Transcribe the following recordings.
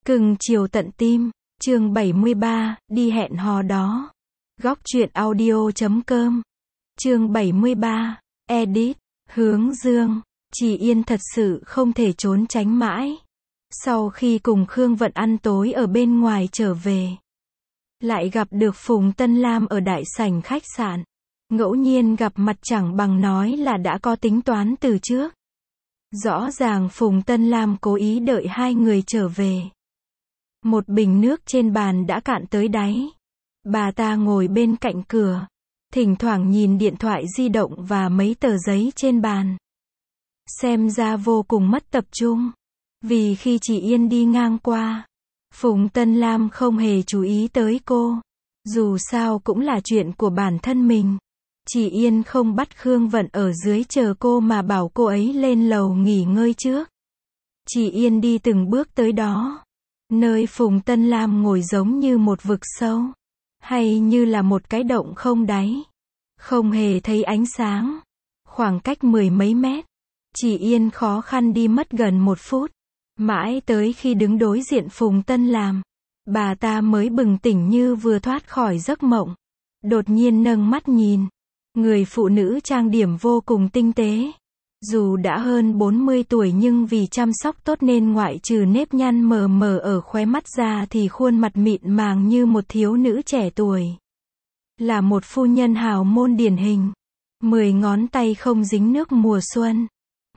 Cưng chiều tận tim, chương 73, đi hẹn hò đó. Góc truyện audio.com. Chương 73, edit, Hướng Dương. Chị Yên thật sự không thể trốn tránh mãi. Sau khi cùng Khương Vận ăn tối ở bên ngoài trở về, lại gặp được Phùng Tân Lam ở đại sảnh khách sạn. Ngẫu nhiên gặp mặt chẳng bằng nói là đã có tính toán từ trước. Rõ ràng Phùng Tân Lam cố ý đợi hai người trở về. Một bình nước trên bàn đã cạn tới đáy. Bà ta ngồi bên cạnh cửa, thỉnh thoảng nhìn điện thoại di động và mấy tờ giấy trên bàn. Xem ra vô cùng mất tập trung. Vì khi chị Yên đi ngang qua, Phùng Tân Lam không hề chú ý tới cô. Dù sao cũng là chuyện của bản thân mình. Chị Yên không bắt Khương Vận ở dưới chờ cô mà bảo cô ấy lên lầu nghỉ ngơi trước. Chị Yên đi từng bước tới đó. Nơi Phùng Tân Lam ngồi giống như một vực sâu, hay như là một cái động không đáy. Không hề thấy ánh sáng. Khoảng cách 10 mấy mét. Chị Yên khó khăn đi mất gần 1 phút. Mãi tới khi đứng đối diện Phùng Tân Lam, bà ta mới bừng tỉnh như vừa thoát khỏi giấc mộng. Đột nhiên nâng mắt nhìn. Người phụ nữ trang điểm vô cùng tinh tế. Dù đã hơn 40 tuổi nhưng vì chăm sóc tốt nên ngoại trừ nếp nhăn mờ mờ ở khóe mắt ra thì khuôn mặt mịn màng như một thiếu nữ trẻ tuổi. Là một phu nhân hào môn điển hình. 10 ngón tay không dính nước mùa xuân.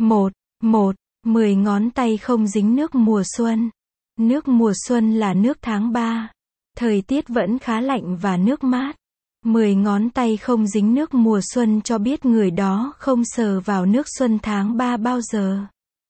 10 ngón tay không dính nước mùa xuân. Nước mùa xuân là nước tháng 3. Thời tiết vẫn khá lạnh và nước mát. 10 ngón tay không dính nước mùa xuân cho biết người đó không sờ vào nước xuân tháng 3 bao giờ.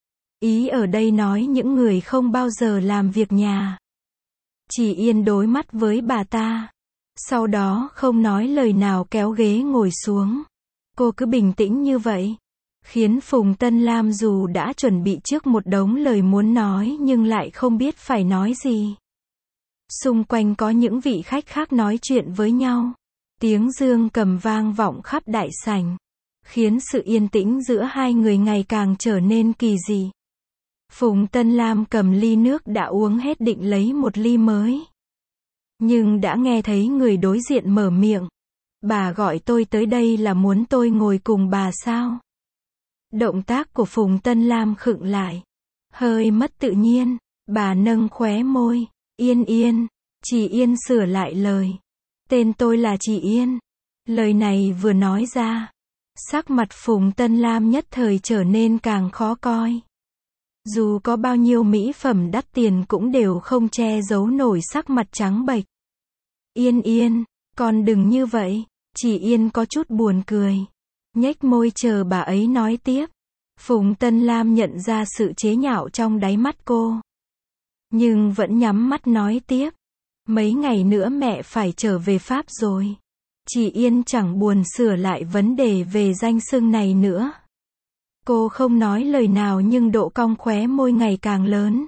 Ý ở đây nói những người không bao giờ làm việc nhà. Chị Yên đối mắt với bà ta. Sau đó không nói lời nào kéo ghế ngồi xuống. Cô cứ bình tĩnh như vậy, khiến Phùng Tân Lam dù đã chuẩn bị trước một đống lời muốn nói nhưng lại không biết phải nói gì. Xung quanh có những vị khách khác nói chuyện với nhau. Tiếng dương cầm vang vọng khắp đại sảnh, khiến sự yên tĩnh giữa hai người ngày càng trở nên kỳ dị. Phùng Tân Lam cầm ly nước đã uống hết định lấy một ly mới. Nhưng đã nghe thấy người đối diện mở miệng. Bà gọi tôi tới đây là muốn tôi ngồi cùng bà sao? Động tác của Phùng Tân Lam khựng lại. Hơi mất tự nhiên, bà nâng khóe môi. Yên, chị Yên sửa lại lời. Tên tôi là chị Yên. Lời này vừa nói ra, sắc mặt Phùng Tân Lam nhất thời trở nên càng khó coi. Dù có bao nhiêu mỹ phẩm đắt tiền cũng đều không che giấu nổi sắc mặt trắng bệch. Yên, con đừng như vậy. Chị Yên có chút buồn cười, nhếch môi chờ bà ấy nói tiếp. Phùng Tân Lam nhận ra sự chế nhạo trong đáy mắt cô, nhưng vẫn nhắm mắt nói tiếp. Mấy ngày nữa mẹ phải trở về Pháp rồi. Chị Yên chẳng buồn sửa lại vấn đề về danh xưng này nữa. Cô không nói lời nào nhưng độ cong khóe môi ngày càng lớn.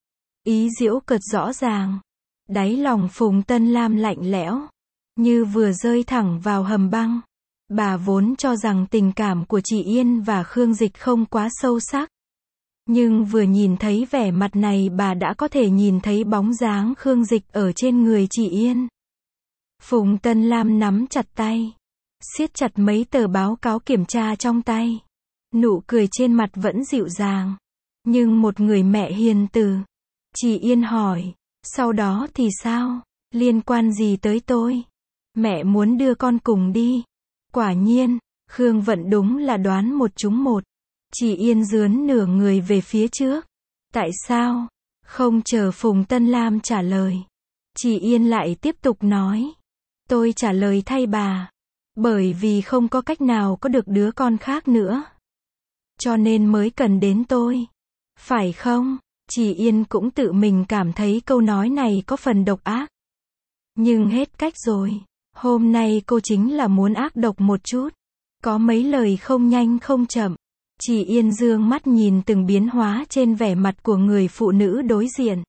Ý giễu cợt rõ ràng. Đáy lòng Phùng Tân Lam lạnh lẽo, như vừa rơi thẳng vào hầm băng. Bà vốn cho rằng tình cảm của chị Yên và Khương Dịch không quá sâu sắc. Nhưng vừa nhìn thấy vẻ mặt này bà đã có thể nhìn thấy bóng dáng Khương Dịch ở trên người chị Yên. Phùng Tân Lam nắm chặt tay, siết chặt mấy tờ báo cáo kiểm tra trong tay. Nụ cười trên mặt vẫn dịu dàng, nhưng một người mẹ hiền từ. Chị Yên hỏi, sau đó thì sao? Liên quan gì tới tôi? Mẹ muốn đưa con cùng đi. Quả nhiên, Khương Vận đúng là đoán một trúng một. Chị Yên dướn nửa người về phía trước. Tại sao? Không chờ Phùng Tân Lam trả lời, chị Yên lại tiếp tục nói. Tôi trả lời thay bà. Bởi vì không có cách nào có được đứa con khác nữa. Cho nên mới cần đến tôi. Phải không? Chị Yên cũng tự mình cảm thấy câu nói này có phần độc ác. Nhưng hết cách rồi. Hôm nay cô chính là muốn ác độc một chút. Có mấy lời không nhanh không chậm. Chị Yên dương mắt nhìn từng biến hóa trên vẻ mặt của người phụ nữ đối diện.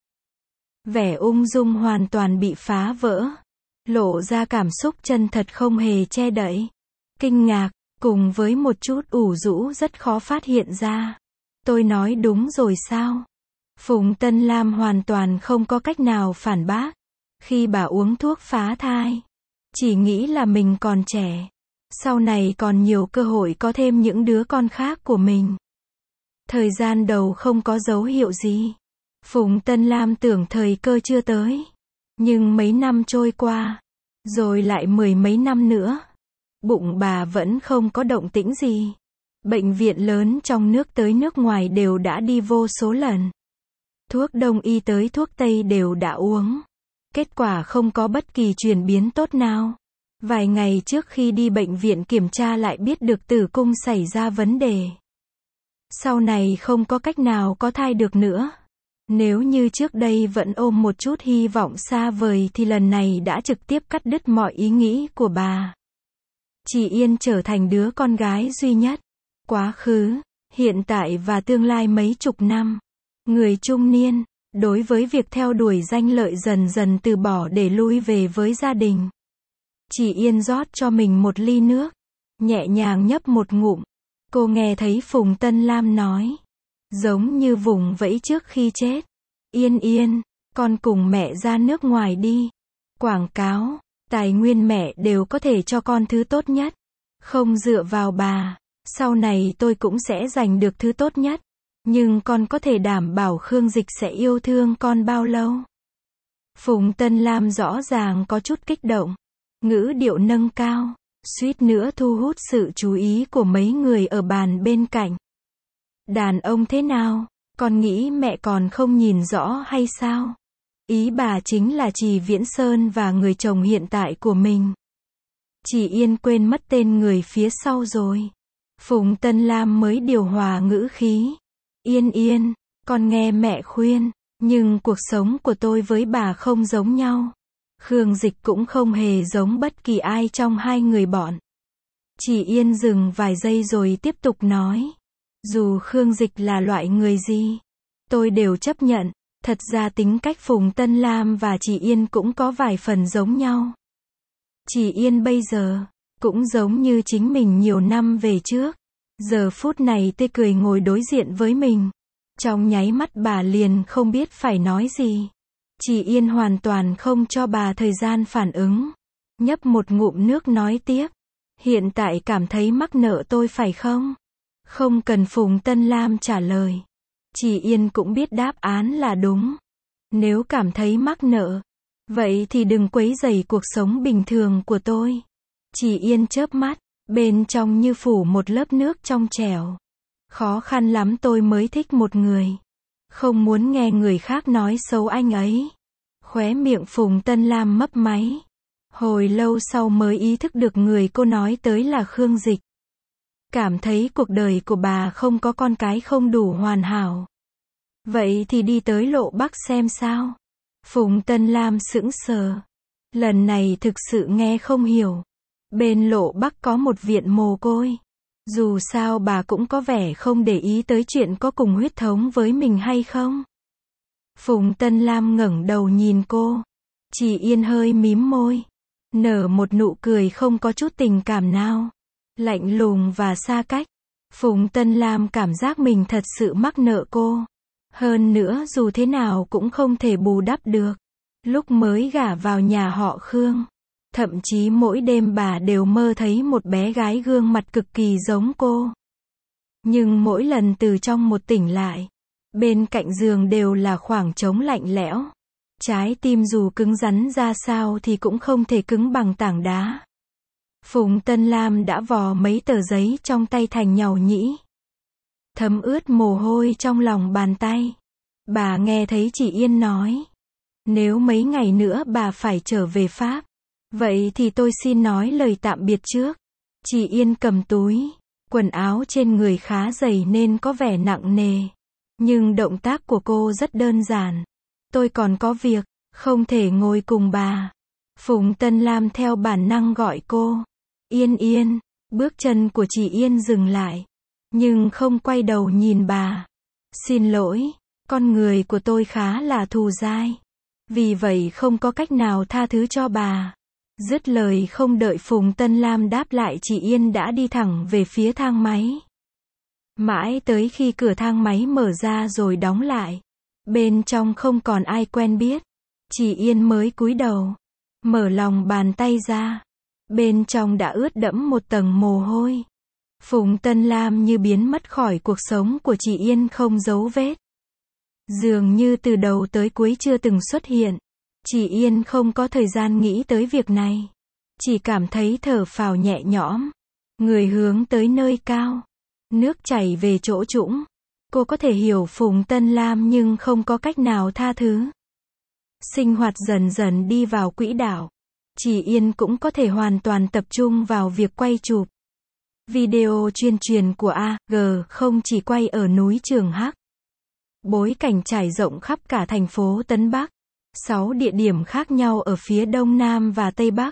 Vẻ ung dung hoàn toàn bị phá vỡ. Lộ ra cảm xúc chân thật không hề che đậy. Kinh ngạc, cùng với một chút ủ rũ rất khó phát hiện ra. Tôi nói đúng rồi sao? Phùng Tân Lam hoàn toàn không có cách nào phản bác. Khi bà uống thuốc phá thai, chỉ nghĩ là mình còn trẻ, sau này còn nhiều cơ hội có thêm những đứa con khác của mình. Thời gian đầu không có dấu hiệu gì. Phùng Tân Lam tưởng thời cơ chưa tới. Nhưng mấy năm trôi qua, rồi lại mười mấy năm nữa, bụng bà vẫn không có động tĩnh gì. Bệnh viện lớn trong nước tới nước ngoài đều đã đi vô số lần. Thuốc đông y tới thuốc tây đều đã uống. Kết quả không có bất kỳ chuyển biến tốt nào. Vài ngày trước khi đi bệnh viện kiểm tra lại biết được tử cung xảy ra vấn đề. Sau này không có cách nào có thai được nữa. Nếu như trước đây vẫn ôm một chút hy vọng xa vời thì lần này đã trực tiếp cắt đứt mọi ý nghĩ của bà. Chị Yên trở thành đứa con gái duy nhất. Quá khứ, hiện tại và tương lai mấy chục năm. Người trung niên, đối với việc theo đuổi danh lợi dần dần từ bỏ để lui về với gia đình. Chị Yên rót cho mình một ly nước, nhẹ nhàng nhấp một ngụm. Cô nghe thấy Phùng Tân Lam nói, giống như vùng vẫy trước khi chết. Yên Yên, con cùng mẹ ra nước ngoài đi. Quảng cáo, tài nguyên mẹ đều có thể cho con thứ tốt nhất. Không dựa vào bà, sau này tôi cũng sẽ giành được thứ tốt nhất. Nhưng con có thể đảm bảo Khương Dịch sẽ yêu thương con bao lâu? Phùng Tân Lam rõ ràng có chút kích động. Ngữ điệu nâng cao, suýt nữa thu hút sự chú ý của mấy người ở bàn bên cạnh. Đàn ông thế nào? Con nghĩ mẹ còn không nhìn rõ hay sao? Ý bà chính là Trì Viễn Sơn và người chồng hiện tại của mình. Chị Yên quên mất tên người phía sau rồi. Phùng Tân Lam mới điều hòa ngữ khí. Yên Yên, con nghe mẹ khuyên, nhưng cuộc sống của tôi với bà không giống nhau. Khương Dịch cũng không hề giống bất kỳ ai trong hai người bọn. Chị Yên dừng vài giây rồi tiếp tục nói. Dù Khương Dịch là loại người gì, tôi đều chấp nhận. Thật ra tính cách Phùng Tân Lam và chị Yên cũng có vài phần giống nhau. Chị Yên bây giờ, cũng giống như chính mình nhiều năm về trước. Giờ phút này tươi cười ngồi đối diện với mình. Trong nháy mắt bà liền không biết phải nói gì. Chị Yên hoàn toàn không cho bà thời gian phản ứng. Nhấp một ngụm nước nói tiếp. Hiện tại cảm thấy mắc nợ tôi phải không? Không cần Phùng Tân Lam trả lời. Chị Yên cũng biết đáp án là đúng. Nếu cảm thấy mắc nợ, vậy thì đừng quấy rầy cuộc sống bình thường của tôi. Chị Yên chớp mắt, bên trong như phủ một lớp nước trong trẻo. Khó khăn lắm tôi mới thích một người. Không muốn nghe người khác nói xấu anh ấy. Khóe miệng Phùng Tân Lam mấp máy. Hồi lâu sau mới ý thức được người cô nói tới là Khương Dịch. Cảm thấy cuộc đời của bà không có con cái không đủ hoàn hảo. Vậy thì đi tới Lộ Bắc xem sao. Phùng Tân Lam sững sờ. Lần này thực sự nghe không hiểu. Bên Lộ Bắc có một viện mồ côi. Dù sao bà cũng có vẻ không để ý tới chuyện có cùng huyết thống với mình hay không. Phùng Tân Lam ngẩng đầu nhìn cô. Chị Yên hơi mím môi. Nở một nụ cười không có chút tình cảm nào. Lạnh lùng và xa cách. Phùng Tân Lam cảm giác mình thật sự mắc nợ cô. Hơn nữa dù thế nào cũng không thể bù đắp được. Lúc mới gả vào nhà họ Khương. Thậm chí mỗi đêm bà đều mơ thấy một bé gái gương mặt cực kỳ giống cô. Nhưng mỗi lần từ trong một tỉnh lại, bên cạnh giường đều là khoảng trống lạnh lẽo. Trái tim dù cứng rắn ra sao thì cũng không thể cứng bằng tảng đá. Phùng Tân Lam đã vò mấy tờ giấy trong tay thành nhàu nhĩ. Thấm ướt mồ hôi trong lòng bàn tay. Bà nghe thấy chị Yên nói. Nếu mấy ngày nữa bà phải trở về Pháp, vậy thì tôi xin nói lời tạm biệt trước. Chị Yên cầm túi. Quần áo trên người khá dày nên có vẻ nặng nề. Nhưng động tác của cô rất đơn giản. Tôi còn có việc, không thể ngồi cùng bà. Phùng Tân Lam theo bản năng gọi cô. Yên Yên, bước chân của chị Yên dừng lại. Nhưng không quay đầu nhìn bà. Xin lỗi, con người của tôi khá là thù dai. Vì vậy không có cách nào tha thứ cho bà. Dứt lời không đợi Phùng Tân Lam đáp lại chị Yên đã đi thẳng về phía thang máy. Mãi tới khi cửa thang máy mở ra rồi đóng lại. Bên trong không còn ai quen biết. Chị Yên mới cúi đầu, mở lòng bàn tay ra. Bên trong đã ướt đẫm một tầng mồ hôi. Phùng Tân Lam như biến mất khỏi cuộc sống của chị Yên không dấu vết. Dường như từ đầu tới cuối chưa từng xuất hiện. Chị Yên không có thời gian nghĩ tới việc này. Chỉ cảm thấy thở phào nhẹ nhõm. Người hướng tới nơi cao. Nước chảy về chỗ trũng. Cô có thể hiểu Phùng Tân Lam nhưng không có cách nào tha thứ. Sinh hoạt dần dần đi vào quỹ đạo. Chị Yên cũng có thể hoàn toàn tập trung vào việc quay chụp. Video tuyên truyền của AG không chỉ quay ở núi Trường Hắc. Bối cảnh trải rộng khắp cả thành phố Tân Bắc. 6 địa điểm khác nhau ở phía Đông Nam và Tây Bắc.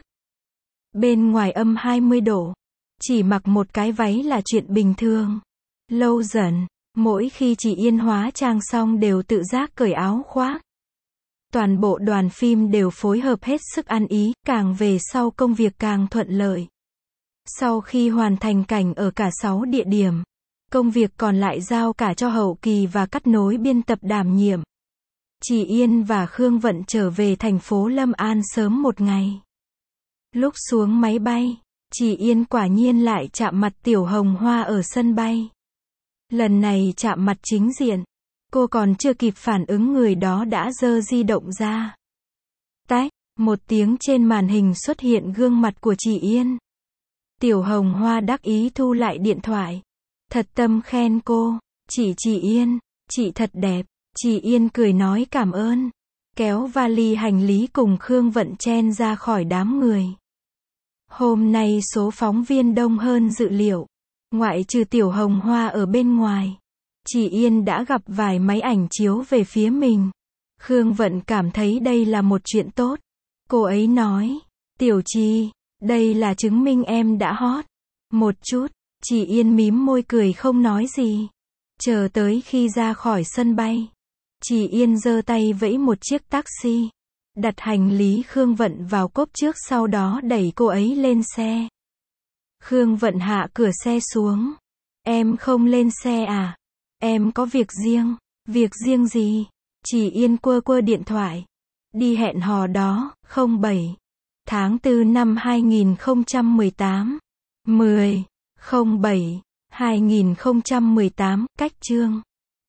Bên ngoài âm 20 độ. Chỉ mặc một cái váy là chuyện bình thường. Lâu dần, mỗi khi chị Yên hóa trang xong đều tự giác cởi áo khoác. Toàn bộ đoàn phim đều phối hợp hết sức ăn ý, càng về sau công việc càng thuận lợi. Sau khi hoàn thành cảnh ở cả 6 địa điểm, công việc còn lại giao cả cho hậu kỳ và cắt nối biên tập đảm nhiệm. Chị Yên và Khương Vận trở về thành phố Lâm An sớm một ngày. Lúc xuống máy bay, chị Yên quả nhiên lại chạm mặt Tiểu Hồng Hoa ở sân bay. Lần này chạm mặt chính diện. Cô còn chưa kịp phản ứng người đó đã giơ di động ra. Tách, một tiếng trên màn hình xuất hiện gương mặt của chị Yên. Tiểu Hồng Hoa đắc ý thu lại điện thoại. Thật tâm khen cô. Chị Yên, chị thật đẹp. Chị Yên cười nói cảm ơn. Kéo vali hành lý cùng Khương Vận chen ra khỏi đám người. Hôm nay số phóng viên đông hơn dự liệu. Ngoại trừ Tiểu Hồng Hoa ở bên ngoài. Chị Yên đã gặp vài máy ảnh chiếu về phía mình. Khương Vận cảm thấy đây là một chuyện tốt. Cô ấy nói, Tiểu Chi, đây là chứng minh em đã hot. Một chút, chị Yên mím môi cười không nói gì. Chờ tới khi ra khỏi sân bay. Chị Yên giơ tay vẫy một chiếc taxi. Đặt hành lý Khương Vận vào cốp trước sau đó đẩy cô ấy lên xe. Khương Vận hạ cửa xe xuống. Em không lên xe à? Em có việc riêng. Việc riêng gì? Chị Yên quơ quơ điện thoại. Đi hẹn hò đó, 07 tháng 4 năm 2018. 10/07/2018, cách chương.